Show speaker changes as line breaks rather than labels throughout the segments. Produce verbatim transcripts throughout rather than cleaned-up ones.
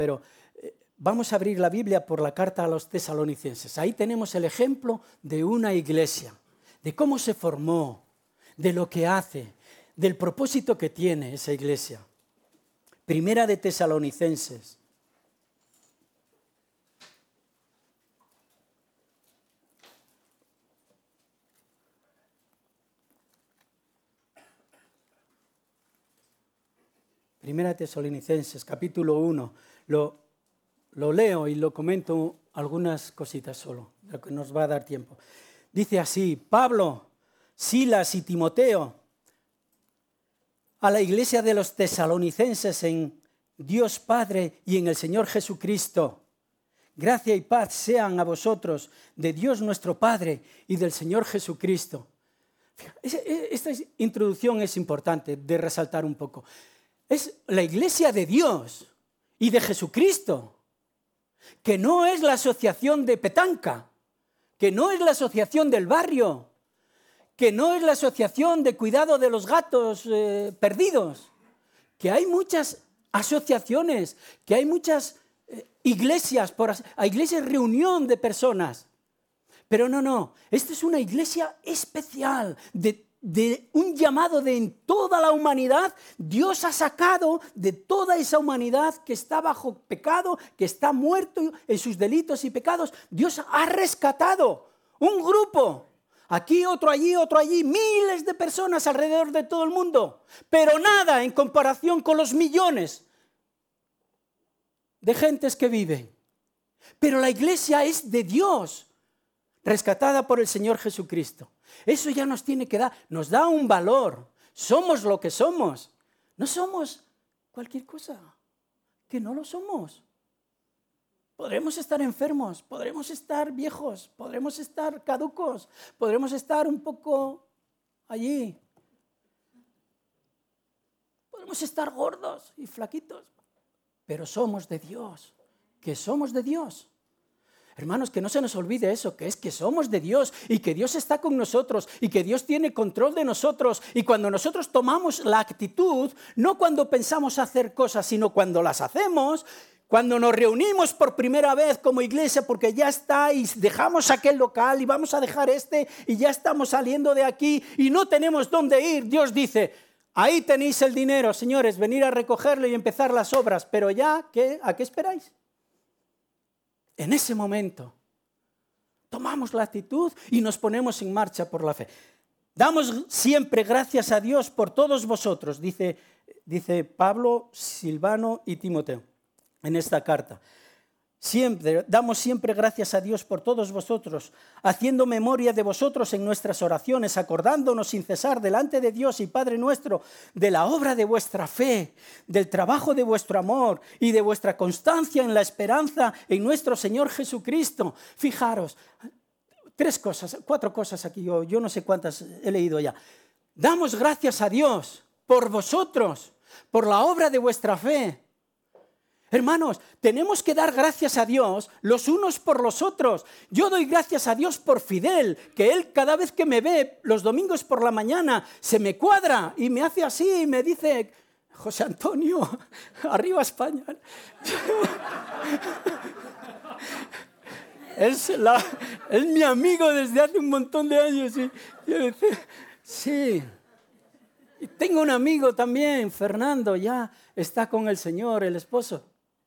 Pero eh, vamos a abrir la Biblia por la carta a los tesalonicenses. Ahí tenemos el ejemplo de una iglesia, de cómo se formó, de lo que hace, del propósito que tiene esa iglesia. Primera de Tesalonicenses. Primera de Tesalonicenses, capítulo uno. Lo, lo leo y lo comento algunas cositas solo, lo que nos va a dar tiempo. Dice así: Pablo, Silas y Timoteo, a la iglesia de los tesalonicenses en Dios Padre y en el Señor Jesucristo, gracia y paz sean a vosotros de Dios nuestro Padre y del Señor Jesucristo. Esta introducción es importante de resaltar un poco. Es la iglesia de Dios y de Jesucristo, que no es la asociación de petanca, que no es la asociación del barrio, que no es la asociación de cuidado de los gatos eh, perdidos, que hay muchas asociaciones, que hay muchas eh, iglesias, por, hay iglesias reunión de personas. Pero no, no, esta es una iglesia especial, de, de un llamado de en toda la humanidad. Dios ha sacado de toda esa humanidad que está bajo pecado, que está muerto en sus delitos y pecados. Dios ha rescatado un grupo. Aquí, otro allí, otro allí, miles de personas alrededor de todo el mundo, pero nada en comparación con los millones de gentes que viven. Pero la iglesia es de Dios, rescatada por el Señor Jesucristo. Eso ya nos tiene que dar, nos da un valor. Somos lo que somos. No somos cualquier cosa, que no lo somos. Podremos estar enfermos, podremos estar viejos, podremos estar caducos, podremos estar un poco allí. Podremos estar gordos y flaquitos, pero somos de Dios, que somos de Dios. Hermanos, que no se nos olvide eso, que es que somos de Dios y que Dios está con nosotros y que Dios tiene control de nosotros. Y cuando nosotros tomamos la actitud, no cuando pensamos hacer cosas, sino cuando las hacemos. Cuando nos reunimos por primera vez como iglesia, porque ya está y dejamos aquel local y vamos a dejar este y ya estamos saliendo de aquí y no tenemos dónde ir, Dios dice: ahí tenéis el dinero, señores, venir a recogerlo y empezar las obras. Pero ya, ¿qué? ¿A qué esperáis? En ese momento tomamos la actitud y nos ponemos en marcha por la fe. Damos siempre gracias a Dios por todos vosotros, dice, dice Pablo, Silvano y Timoteo. En esta carta, siempre, damos siempre gracias a Dios por todos vosotros, haciendo memoria de vosotros en nuestras oraciones, acordándonos sin cesar delante de Dios y Padre nuestro de la obra de vuestra fe, del trabajo de vuestro amor y de vuestra constancia en la esperanza en nuestro Señor Jesucristo. Fijaros, tres cosas, cuatro cosas aquí, yo, yo no sé cuántas he leído ya. Damos gracias a Dios por vosotros, por la obra de vuestra fe. Hermanos, tenemos que dar gracias a Dios los unos por los otros. Yo doy gracias a Dios por Fidel, que él cada vez que me ve los domingos por la mañana se me cuadra y me hace así y me dice: José Antonio, arriba España. Es, la, es mi amigo desde hace un montón de años. Y yo decía, sí. Y tengo un amigo también, Fernando, ya está con el Señor, el esposo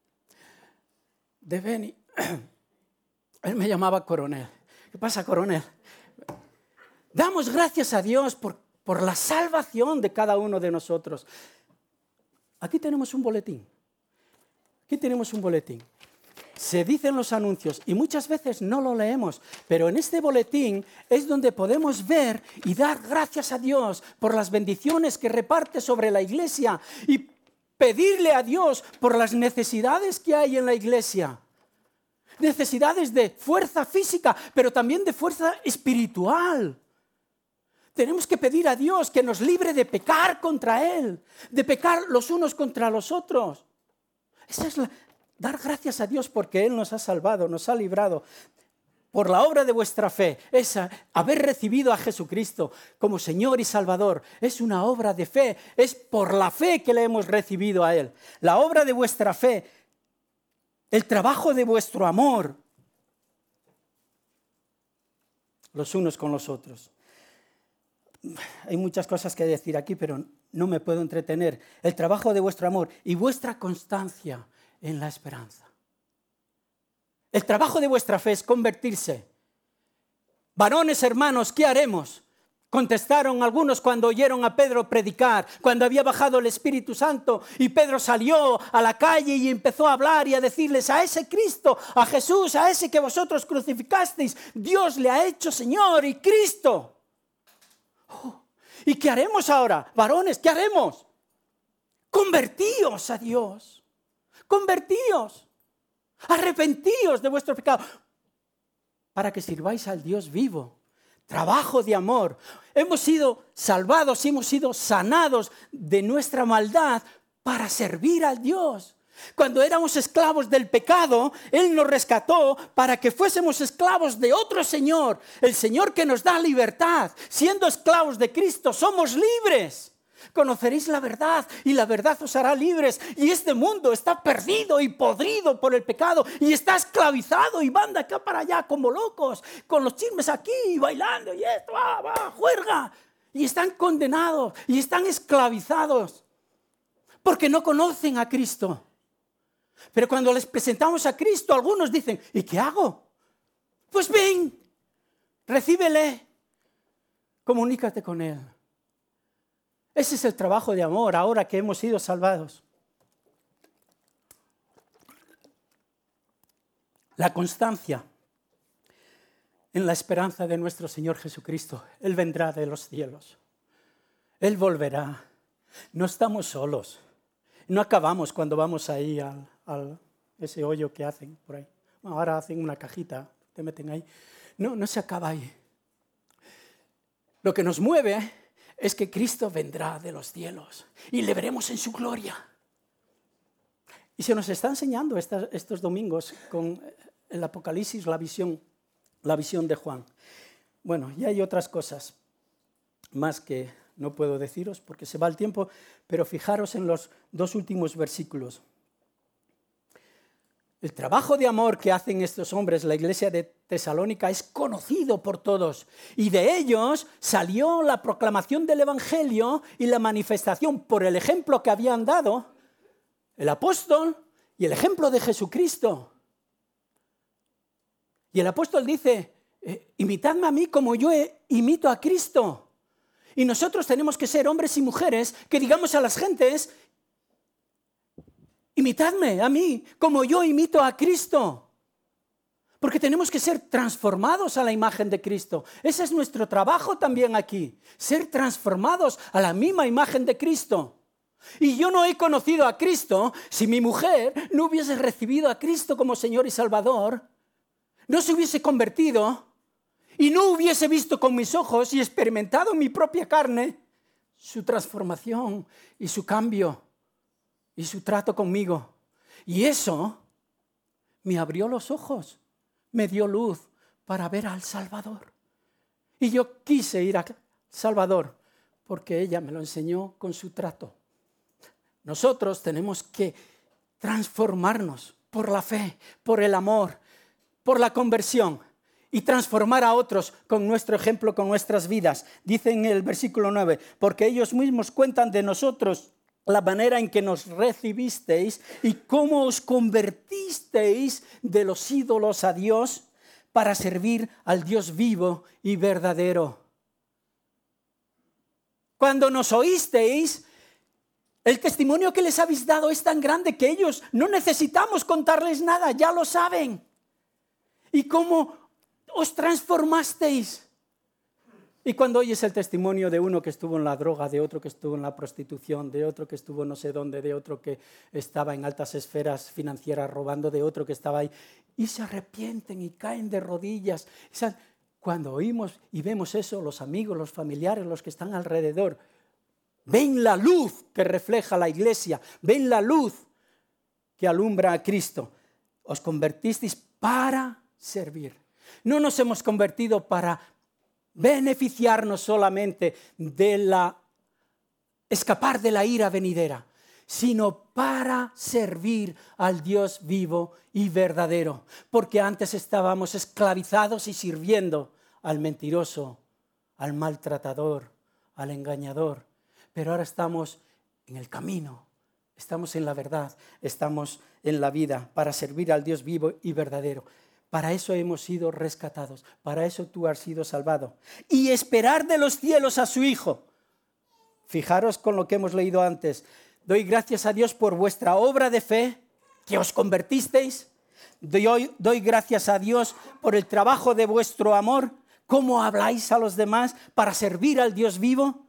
de Beni. Él me llamaba Coronel. ¿Qué pasa, Coronel? Damos gracias a Dios por, por la salvación de cada uno de nosotros. Aquí tenemos un boletín. Aquí tenemos un boletín. Se dicen los anuncios y muchas veces no lo leemos, pero en este boletín es donde podemos ver y dar gracias a Dios por las bendiciones que reparte sobre la iglesia y pedirle a Dios por las necesidades que hay en la iglesia. Necesidades de fuerza física, pero también de fuerza espiritual. Tenemos que pedir a Dios que nos libre de pecar contra Él, de pecar los unos contra los otros. Esa es la... Dar gracias a Dios porque Él nos ha salvado, nos ha librado. Por la obra de vuestra fe, esa, haber recibido a Jesucristo como Señor y Salvador, es una obra de fe. Es por la fe que le hemos recibido a Él. La obra de vuestra fe el trabajo de vuestro amor los unos con los otros. Hay muchas cosas que decir aquí, pero no me puedo entretener. El trabajo de vuestro amor y vuestra constancia en la esperanza. El trabajo de vuestra fe es convertirse. Varones, hermanos, ¿qué haremos? Contestaron algunos cuando oyeron a Pedro predicar, cuando había bajado el Espíritu Santo y Pedro salió a la calle y empezó a hablar y a decirles: a ese Cristo, a Jesús, a ese que vosotros crucificasteis, Dios le ha hecho Señor y Cristo. Oh, ¿y qué haremos ahora? Varones, ¿qué haremos? Convertíos a Dios, convertíos, arrepentíos de vuestro pecado, para que sirváis al Dios vivo. Trabajo de amor. Hemos sido salvados y hemos sido sanados de nuestra maldad para servir al Dios. Cuando éramos esclavos del pecado, Él nos rescató para que fuésemos esclavos de otro Señor, el Señor que nos da libertad. Siendo esclavos de Cristo, somos libres. Conoceréis la verdad y la verdad os hará libres. Y este mundo está perdido y podrido por el pecado y está esclavizado y van de acá para allá como locos, con los chismes aquí y bailando y esto, va, va, juerga. Y están condenados y están esclavizados porque no conocen a Cristo. Pero cuando les presentamos a Cristo, algunos dicen: ¿y qué hago? Pues ven, recíbele, comunícate con Él. Ese es el trabajo de amor ahora que hemos sido salvados. La constancia en la esperanza de nuestro Señor Jesucristo. Él vendrá de los cielos. Él volverá. No estamos solos. No acabamos cuando vamos ahí al, al ese hoyo que hacen por ahí. Ahora hacen una cajita, te meten ahí. No, no se acaba ahí. Lo que nos mueve es que Cristo vendrá de los cielos y le veremos en su gloria. Y se nos está enseñando esta, estos domingos con el Apocalipsis, la visión, la visión de Juan. Bueno, y hay otras cosas más que no puedo deciros porque se va el tiempo, pero fijaros en los dos últimos versículos. El trabajo de amor que hacen estos hombres, la iglesia de Tesalónica, es conocido por todos. Y de ellos salió la proclamación del Evangelio y la manifestación por el ejemplo que habían dado el apóstol y el ejemplo de Jesucristo. Y el apóstol dice: eh, imitadme a mí como yo imito a Cristo. Y nosotros tenemos que ser hombres y mujeres que digamos a las gentes: imitadme a mí como yo imito a Cristo. Porque tenemos que ser transformados a la imagen de Cristo. Ese es nuestro trabajo también aquí. Ser transformados a la misma imagen de Cristo. Y yo no he conocido a Cristo si mi mujer no hubiese recibido a Cristo como Señor y Salvador. No se hubiese convertido y no hubiese visto con mis ojos y experimentado en mi propia carne su transformación y su cambio y su trato conmigo. Y eso me abrió los ojos, me dio luz para ver al Salvador. Y yo quise ir al Salvador porque ella me lo enseñó con su trato. Nosotros tenemos que transformarnos por la fe, por el amor, por la conversión y transformar a otros con nuestro ejemplo, con nuestras vidas. Dice en el versículo nueve: porque ellos mismos cuentan de nosotros la manera en que nos recibisteis y cómo os convertisteis de los ídolos a Dios para servir al Dios vivo y verdadero. Cuando nos oísteis, el testimonio que les habéis dado es tan grande que ellos no necesitamos contarles nada, ya lo saben. Y cómo os transformasteis. Y cuando oyes el testimonio de uno que estuvo en la droga, de otro que estuvo en la prostitución, de otro que estuvo no sé dónde, de otro que estaba en altas esferas financieras robando, de otro que estaba ahí, y se arrepienten y caen de rodillas. Cuando oímos y vemos eso, los amigos, los familiares, los que están alrededor, ven la luz que refleja la iglesia, ven la luz que alumbra a Cristo. Os convertisteis para servir. No nos hemos convertido para beneficiarnos solamente de la, escapar de la ira venidera, sino para servir al Dios vivo y verdadero. Porque antes estábamos esclavizados y sirviendo al mentiroso, al maltratador, al engañador. Pero ahora estamos en el camino, estamos en la verdad, estamos en la vida para servir al Dios vivo y verdadero. Para eso hemos sido rescatados, para eso tú has sido salvado. Y esperar de los cielos a su Hijo. Fijaros con lo que hemos leído antes. Doy gracias a Dios por vuestra obra de fe, que os convertisteis. Doy, doy gracias a Dios por el trabajo de vuestro amor, cómo habláis a los demás para servir al Dios vivo.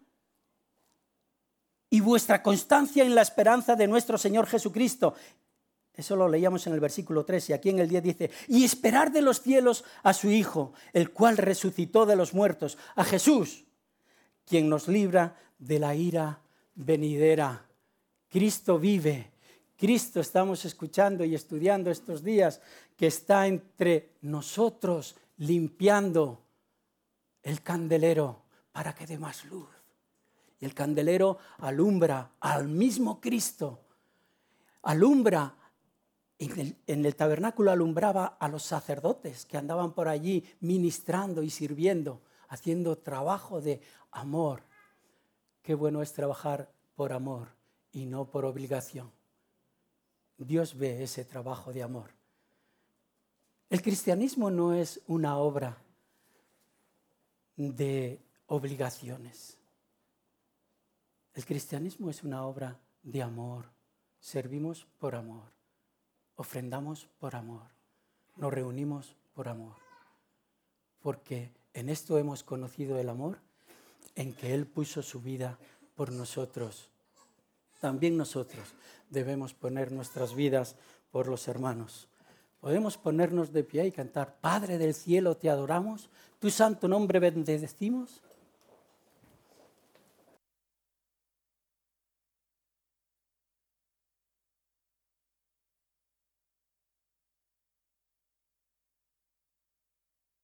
Y vuestra constancia en la esperanza de nuestro Señor Jesucristo. Eso lo leíamos en el versículo tres y aquí en el diez dice, y esperar de los cielos a su Hijo, el cual resucitó de los muertos, a Jesús, quien nos libra de la ira venidera. Cristo vive. Cristo estamos escuchando y estudiando estos días que está entre nosotros limpiando el candelero para que dé más luz. Y el candelero alumbra al mismo Cristo. Alumbra, en el, en el tabernáculo alumbraba a los sacerdotes que andaban por allí ministrando y sirviendo, haciendo trabajo de amor. Qué bueno es trabajar por amor y no por obligación. Dios ve ese trabajo de amor. El cristianismo no es una obra de obligaciones. El cristianismo es una obra de amor. Servimos por amor. Ofrendamos por amor. Nos reunimos por amor. Porque en esto hemos conocido el amor, en que Él puso su vida por nosotros. También nosotros debemos poner nuestras vidas por los hermanos. Podemos ponernos de pie y cantar, Padre del cielo, te adoramos, tu santo nombre bendecimos.